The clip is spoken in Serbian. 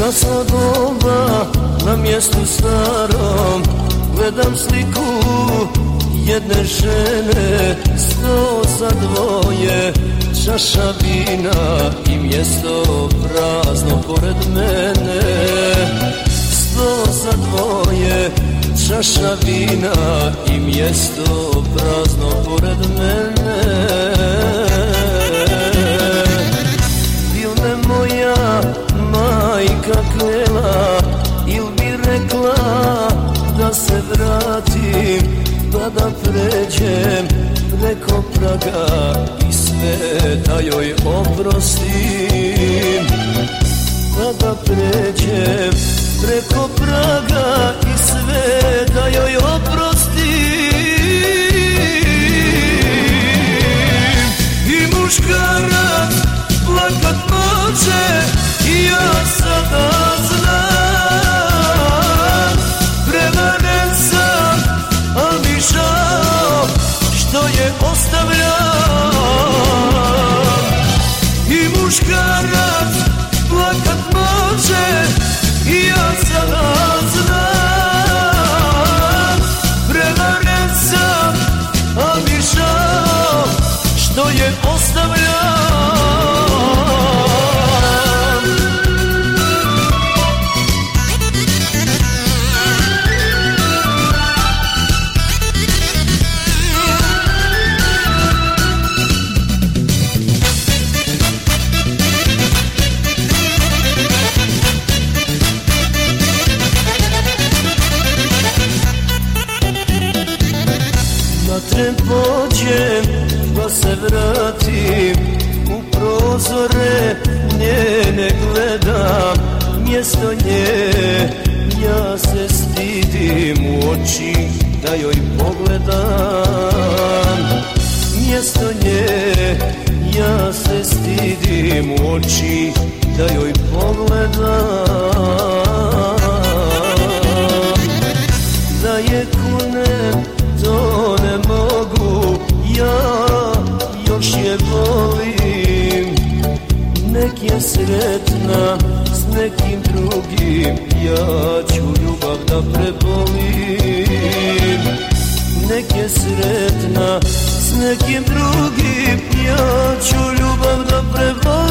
Kasno doba na mjestu starom, gledam sliku jedne žene, sto za dvoje, čaša vina i mjesto prazno pored mene. Sto za dvoje, čaša vina i mjesto prazno pored mene. Bil me moja majka klela, il bi rekla da se vratim, pa da pređem preko praga i sve da joj oprostim. Pa da pređem preko praga i sve da joj oprostim. I muškarac plakat može i ja sada znam, prevaren sam, al mi žao što je ostavljam. I muškarac plakat može i ja sada znam, prevaren sam, al mi žao što je ostavljam. Na tren pođem pa se vratim, u prozore njene gledam, mjesto nje ja se stidim, u oči da joj pogledam. Mjesto nje ja se stidim, u oči da joj pogledam. Da je kunem to ne mogu, ja još je volim. Nek je sretna s nekim drugim, ja ću ljubav da prebolim. Nek je sretna s nekim drugim, ja ću ljubav da prebolim.